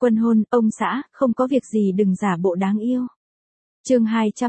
Quân hôn, ông xã, không có việc gì đừng giả bộ đáng yêu. Chương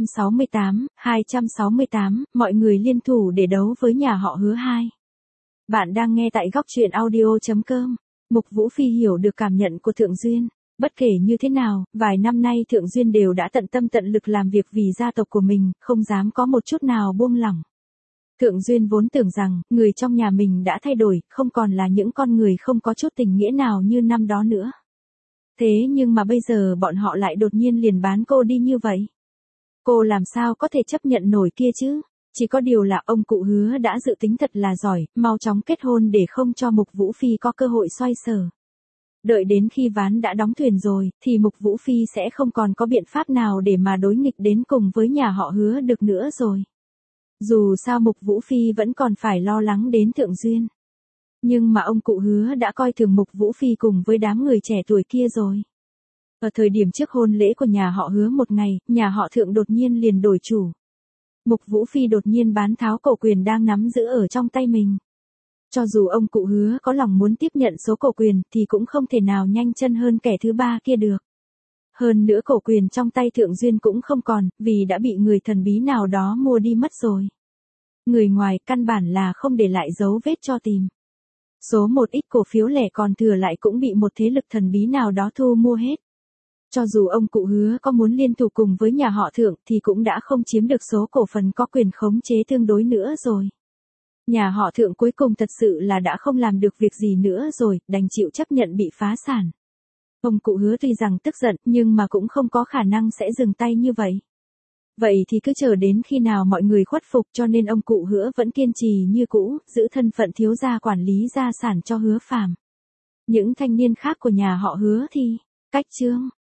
268, mọi người liên thủ để đấu với nhà họ Hứa 2. Bạn đang nghe tại góc truyện audio.com. Mục Vũ Phi hiểu được cảm nhận của Thượng Duyên. Bất kể như thế nào, vài năm nay Thượng Duyên đều đã tận tâm tận lực làm việc vì gia tộc của mình, không dám có một chút nào buông lỏng. Thượng Duyên vốn tưởng rằng, người trong nhà mình đã thay đổi, không còn là những con người không có chút tình nghĩa nào như năm đó nữa. Thế nhưng mà bây giờ bọn họ lại đột nhiên liền bán cô đi như vậy. Cô làm sao có thể chấp nhận nổi kia chứ? Chỉ có điều là ông cụ Hứa đã dự tính thật là giỏi, mau chóng kết hôn để không cho Mục Vũ Phi có cơ hội xoay sở. Đợi đến khi ván đã đóng thuyền rồi, thì Mục Vũ Phi sẽ không còn có biện pháp nào để mà đối nghịch đến cùng với nhà họ Hứa được nữa rồi. Dù sao Mục Vũ Phi vẫn còn phải lo lắng đến Thượng Duyên. Nhưng mà ông cụ Hứa đã coi thường Mục Vũ Phi cùng với đám người trẻ tuổi kia rồi. Ở thời điểm trước hôn lễ của nhà họ Hứa một ngày, nhà họ Thượng đột nhiên liền đổi chủ. Mục Vũ Phi đột nhiên bán tháo cổ quyền đang nắm giữ ở trong tay mình. Cho dù ông cụ Hứa có lòng muốn tiếp nhận số cổ quyền thì cũng không thể nào nhanh chân hơn kẻ thứ ba kia được. Hơn nữa cổ quyền trong tay Thượng Duyên cũng không còn, vì đã bị người thần bí nào đó mua đi mất rồi. Người ngoài căn bản là không để lại dấu vết cho tìm. Số một ít cổ phiếu lẻ còn thừa lại cũng bị một thế lực thần bí nào đó thu mua hết. Cho dù ông cụ Hứa có muốn liên thủ cùng với nhà họ Thượng thì cũng đã không chiếm được số cổ phần có quyền khống chế tương đối nữa rồi. Nhà họ Thượng cuối cùng thật sự là đã không làm được việc gì nữa rồi, đành chịu chấp nhận bị phá sản. Ông cụ Hứa tuy rằng tức giận nhưng mà cũng không có khả năng sẽ dừng tay như vậy. Vậy thì cứ chờ đến khi nào mọi người khuất phục, cho nên ông cụ Hứa vẫn kiên trì như cũ, giữ thân phận thiếu gia quản lý gia sản cho Hứa Phàm. Những thanh niên khác của nhà họ Hứa thì, cách chương.